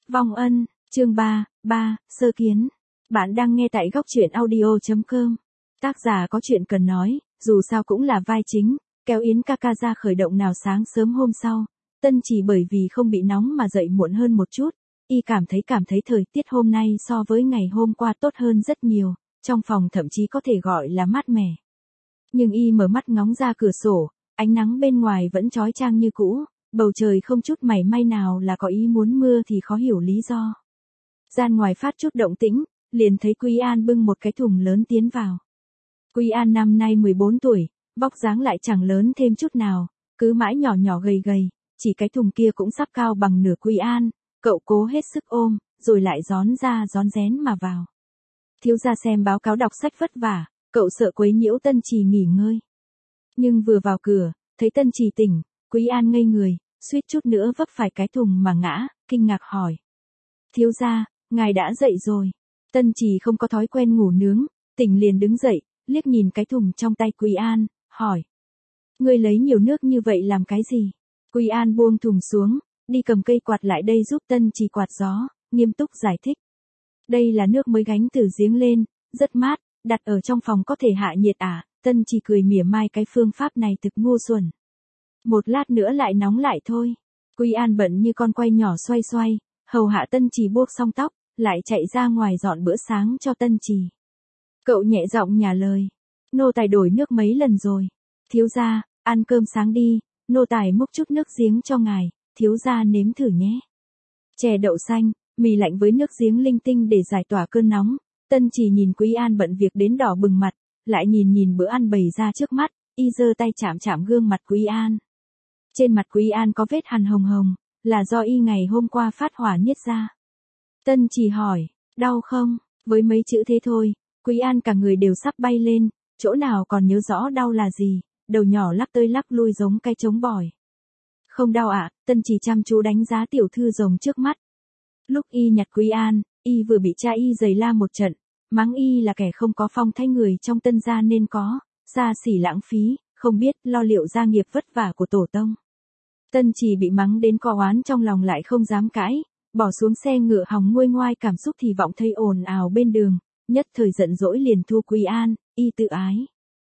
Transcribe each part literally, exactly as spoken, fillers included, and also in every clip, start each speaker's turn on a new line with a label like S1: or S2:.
S1: Vong ân, chương ba, ba, sơ kiến. Bạn đang nghe tại góc truyện audio chấm com. Tác giả có chuyện cần nói, dù sao cũng là vai chính, kéo Yến ca ca ra khởi động nào sáng sớm hôm sau. Tân chỉ bởi vì không bị nóng mà dậy muộn hơn một chút, y cảm thấy cảm thấy thời tiết hôm nay so với ngày hôm qua tốt hơn rất nhiều, trong phòng thậm chí có thể gọi là mát mẻ. Nhưng y mở mắt ngóng ra cửa sổ, ánh nắng bên ngoài vẫn chói chang như cũ, bầu trời không chút mảy may nào là có ý muốn mưa thì khó hiểu lý do. Gian ngoài phát chút động tĩnh, liền thấy Quý An bưng một cái thùng lớn tiến vào. Quý An năm nay mười bốn tuổi, vóc dáng lại chẳng lớn thêm chút nào, cứ mãi nhỏ nhỏ gầy gầy, chỉ cái thùng kia cũng sắp cao bằng nửa Quý An, cậu cố hết sức ôm, rồi lại rón ra rón rén mà vào. Thiếu gia xem báo cáo đọc sách vất vả, cậu sợ quấy nhiễu Tân Trì nghỉ ngơi. Nhưng vừa vào cửa, thấy Tân Trì tỉnh, Quý An ngây người, suýt chút nữa vấp phải cái thùng mà ngã, kinh ngạc hỏi. Thiếu gia, ngài đã dậy rồi. Tân Trì không có thói quen ngủ nướng, tỉnh liền đứng dậy, liếc nhìn cái thùng trong tay Quý An, hỏi. Ngươi lấy nhiều nước như vậy làm cái gì? Quý An buông thùng xuống, đi cầm cây quạt lại đây giúp Tân Trì quạt gió, nghiêm túc giải thích. Đây là nước mới gánh từ giếng lên, rất mát, đặt ở trong phòng có thể hạ nhiệt à, Tân Trì cười mỉa mai cái phương pháp này thực ngu xuẩn. Một lát nữa lại nóng lại thôi. Quý An bận như con quay nhỏ xoay xoay, hầu hạ Tân Trì buộc xong tóc, lại chạy ra ngoài dọn bữa sáng cho Tân Trì. Cậu nhẹ giọng nhả lời. Nô tài đổi nước mấy lần rồi. Thiếu gia, ăn cơm sáng đi, nô tài múc chút nước giếng cho ngài, thiếu gia nếm thử nhé. Chè đậu xanh, mì lạnh với nước giếng linh tinh để giải tỏa cơn nóng. Tân Trì nhìn Quý An bận việc đến đỏ bừng mặt, lại nhìn nhìn bữa ăn bày ra trước mắt, y giơ tay chạm chạm gương mặt Quý An. Trên mặt Quý An có vết hằn hồng hồng, là do y ngày hôm qua phát hỏa niết ra. Tân Trì hỏi, đau không? Với mấy chữ thế thôi, Quý An cả người đều sắp bay lên, chỗ nào còn nhớ rõ đau là gì, đầu nhỏ lắc tơi lắc lui giống cái trống bỏi. Không đau ạ, à, Tân Trì chăm chú đánh giá tiểu thư rồng trước mắt. Lúc y nhặt Quý An, y vừa bị cha y giày la một trận, mắng y là kẻ không có phong thái người trong Tân gia nên có, xa xỉ lãng phí, không biết lo liệu gia nghiệp vất vả của tổ tông. Tân Trì bị mắng đến co oán trong lòng lại không dám cãi, bỏ xuống xe ngựa hòng nguôi ngoai cảm xúc thì vọng thấy ồn ào bên đường, nhất thời giận dỗi liền thua Quý An, y tự ái.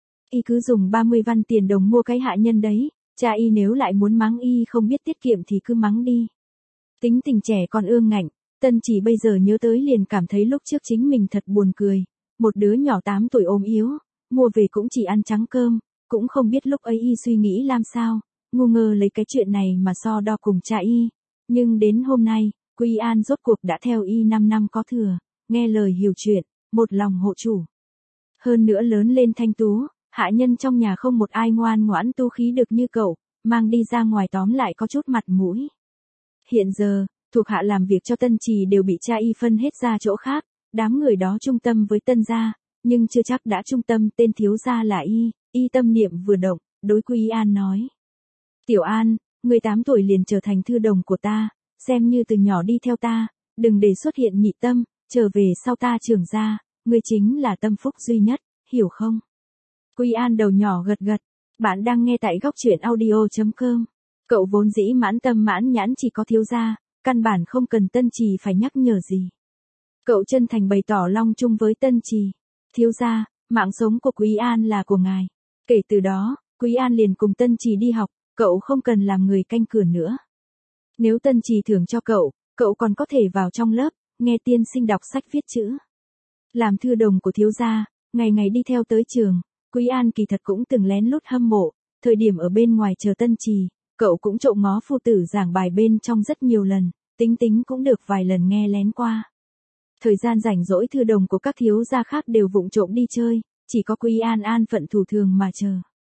S1: Y cứ dùng ba mươi văn tiền đồng mua cái hạ nhân đấy, cha y nếu lại muốn mắng y không biết tiết kiệm thì cứ mắng đi. Tính tình trẻ con ương ngạnh, Tân Trì bây giờ nhớ tới liền cảm thấy lúc trước chính mình thật buồn cười, một đứa nhỏ tám tuổi ốm yếu, mua về cũng chỉ ăn trắng cơm, cũng không biết lúc ấy y suy nghĩ làm sao, ngu ngơ lấy cái chuyện này mà so đo cùng cha y. Nhưng đến hôm nay, Quý An rốt cuộc đã theo y năm năm có thừa, nghe lời hiểu chuyện, một lòng hộ chủ. Hơn nữa lớn lên thanh tú, hạ nhân trong nhà không một ai ngoan ngoãn tu khí được như cậu, mang đi ra ngoài tóm lại có chút mặt mũi. Hiện giờ, thuộc hạ làm việc cho Tân Trì đều bị cha y phân hết ra chỗ khác, đám người đó trung tâm với Tân gia, nhưng chưa chắc đã trung tâm tên thiếu gia là y, y tâm niệm vừa động, đối Quý An nói. Tiểu An, người tám tuổi liền trở thành thư đồng của ta, xem như từ nhỏ đi theo ta, đừng để xuất hiện nhị tâm, trở về sau ta trưởng ra, ngươi chính là tâm phúc duy nhất, hiểu không? Quý An đầu nhỏ gật gật, bạn đang nghe tại góc truyện audio chấm com. Cậu vốn dĩ mãn tâm mãn nhãn chỉ có thiếu gia, căn bản không cần Tân Trì phải nhắc nhở gì. Cậu chân thành bày tỏ long chung với Tân Trì. Thiếu gia, mạng sống của Quý An là của ngài. Kể từ đó, Quý An liền cùng Tân Trì đi học, cậu không cần làm người canh cửa nữa. Nếu Tân Trì thưởng cho cậu, cậu còn có thể vào trong lớp, nghe tiên sinh đọc sách viết chữ. Làm thư đồng của thiếu gia, ngày ngày đi theo tới trường, Quý An kỳ thật cũng từng lén lút hâm mộ, thời điểm ở bên ngoài chờ Tân Trì, cậu cũng trộm ngó phu tử giảng bài bên trong rất nhiều lần, tính tính cũng được vài lần nghe lén qua. Thời gian rảnh rỗi thư đồng của các thiếu gia khác đều vụng trộm đi chơi, chỉ có Quý An an phận thủ thường mà chờ.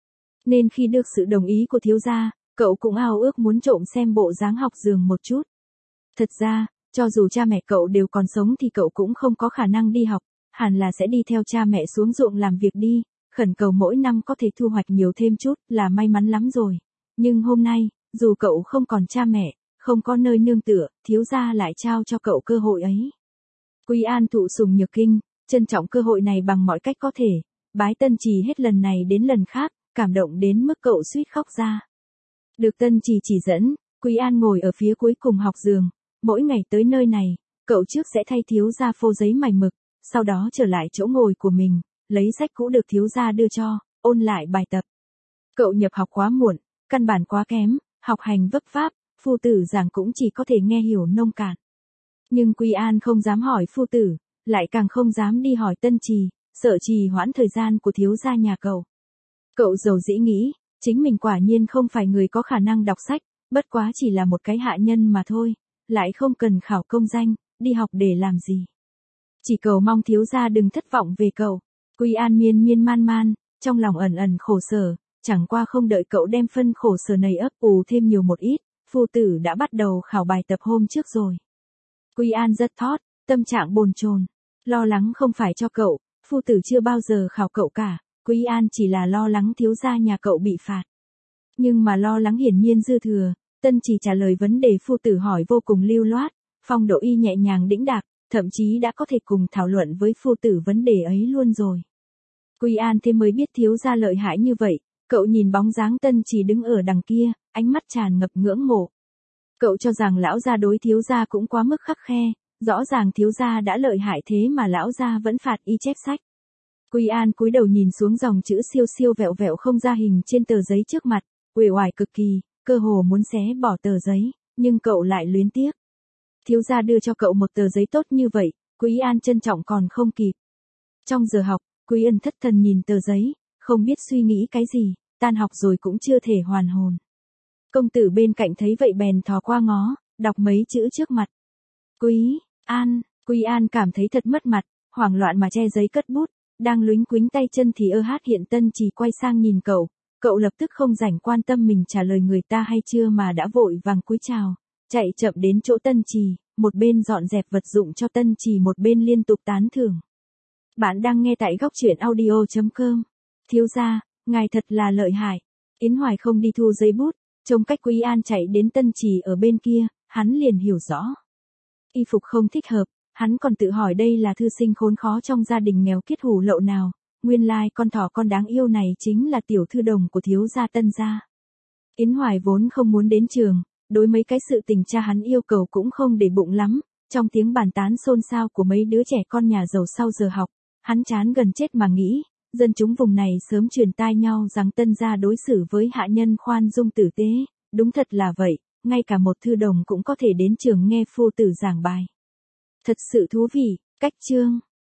S1: Nên khi được sự đồng ý của thiếu gia, cậu cũng ao ước muốn trộm xem bộ dáng học giường một chút. Thật ra, cho dù cha mẹ cậu đều còn sống thì cậu cũng không có khả năng đi học, hẳn là sẽ đi theo cha mẹ xuống ruộng làm việc đi, khẩn cầu mỗi năm có thể thu hoạch nhiều thêm chút là may mắn lắm rồi. Nhưng hôm nay, dù cậu không còn cha mẹ, không có nơi nương tựa, thiếu gia lại trao cho cậu cơ hội ấy. Quý An thụ sủng nhược kinh, trân trọng cơ hội này bằng mọi cách có thể, bái Tân Trì hết lần này đến lần khác, cảm động đến mức cậu suýt khóc ra. Được Tân Trì chỉ dẫn, Quý An ngồi ở phía cuối cùng học giường, Mỗi ngày tới nơi này, cậu trước sẽ thay thiếu gia phô giấy mài mực, sau đó trở lại chỗ ngồi của mình, lấy sách cũ được thiếu gia đưa cho, ôn lại bài tập. Cậu nhập học quá muộn, căn bản quá kém, học hành vấp váp, phu tử giảng cũng chỉ có thể nghe hiểu nông cạn. Nhưng Quý An không dám hỏi phu tử, lại càng không dám đi hỏi Tân Trì, sợ trì hoãn thời gian của thiếu gia nhà cậu. Cậu dầu dĩ nghĩ, chính mình quả nhiên không phải người có khả năng đọc sách, bất quá chỉ là một cái hạ nhân mà thôi, lại không cần khảo công danh, đi học để làm gì. Chỉ cầu mong thiếu gia đừng thất vọng về cậu. Quý An miên miên man man, trong lòng ẩn ẩn khổ sở, chẳng qua không đợi cậu đem phân khổ sở này ấp ủ thêm nhiều một ít, phu tử đã bắt đầu khảo bài tập hôm trước rồi. Quý An rất thót, tâm trạng bồn chồn, lo lắng không phải cho cậu, phu tử chưa bao giờ khảo cậu cả, Quý An chỉ là lo lắng thiếu gia nhà cậu bị phạt. Nhưng mà lo lắng hiển nhiên dư thừa, Tân Trì trả lời vấn đề phu tử hỏi vô cùng lưu loát, phong độ y nhẹ nhàng đĩnh đạc, thậm chí đã có thể cùng thảo luận với phu tử vấn đề ấy luôn rồi. Quý An thêm mới biết thiếu gia lợi hại như vậy, cậu nhìn bóng dáng Tân Trì đứng ở đằng kia, ánh mắt tràn ngập ngưỡng mộ. Cậu cho rằng lão gia đối thiếu gia cũng quá mức khắt khe, rõ ràng thiếu gia đã lợi hại thế mà lão gia vẫn phạt y chép sách. Quý An cúi đầu nhìn xuống dòng chữ siêu siêu vẹo vẹo không ra hình trên tờ giấy trước mặt, uể oải cực kỳ, cơ hồ muốn xé bỏ tờ giấy, nhưng cậu lại luyến tiếc. Thiếu gia đưa cho cậu một tờ giấy tốt như vậy, Quý An trân trọng còn không kịp. Trong giờ học, Quý Ân thất thần nhìn tờ giấy, không biết suy nghĩ cái gì, tan học rồi cũng chưa thể hoàn hồn. Công tử bên cạnh thấy vậy bèn thò qua ngó, đọc mấy chữ trước mặt. Quý An, Quý An cảm thấy thật mất mặt, hoảng loạn mà che giấy cất bút, đang lúnh quính tay chân thì ơ hát hiện Tân Trì quay sang nhìn cậu, cậu lập tức không rảnh quan tâm mình trả lời người ta hay chưa mà đã vội vàng cúi chào, chạy chậm đến chỗ Tân Trì, một bên dọn dẹp vật dụng cho Tân Trì một bên liên tục tán thưởng. Bạn đang nghe tại góc truyện audio chấm com. Thiếu gia, ngài thật là lợi hại. Yến Hoài không đi thu giấy bút, trông cách Quý An chạy đến Tân Trì ở bên kia, hắn liền hiểu rõ. Y phục không thích hợp, hắn còn tự hỏi đây là thư sinh khốn khó trong gia đình nghèo kiết hủ lậu nào, nguyên lai con thỏ con đáng yêu này chính là tiểu thư đồng của thiếu gia Tân gia. Yến Hoài vốn không muốn đến trường, đối mấy cái sự tình cha hắn yêu cầu cũng không để bụng lắm, trong tiếng bàn tán xôn xao của mấy đứa trẻ con nhà giàu sau giờ học, hắn chán gần chết mà nghĩ, dân chúng vùng này sớm truyền tai nhau rằng Tân gia đối xử với hạ nhân khoan dung tử tế, đúng thật là vậy, ngay cả một thư đồng cũng có thể đến trường nghe phu tử giảng bài. Thật sự thú vị, cách chương.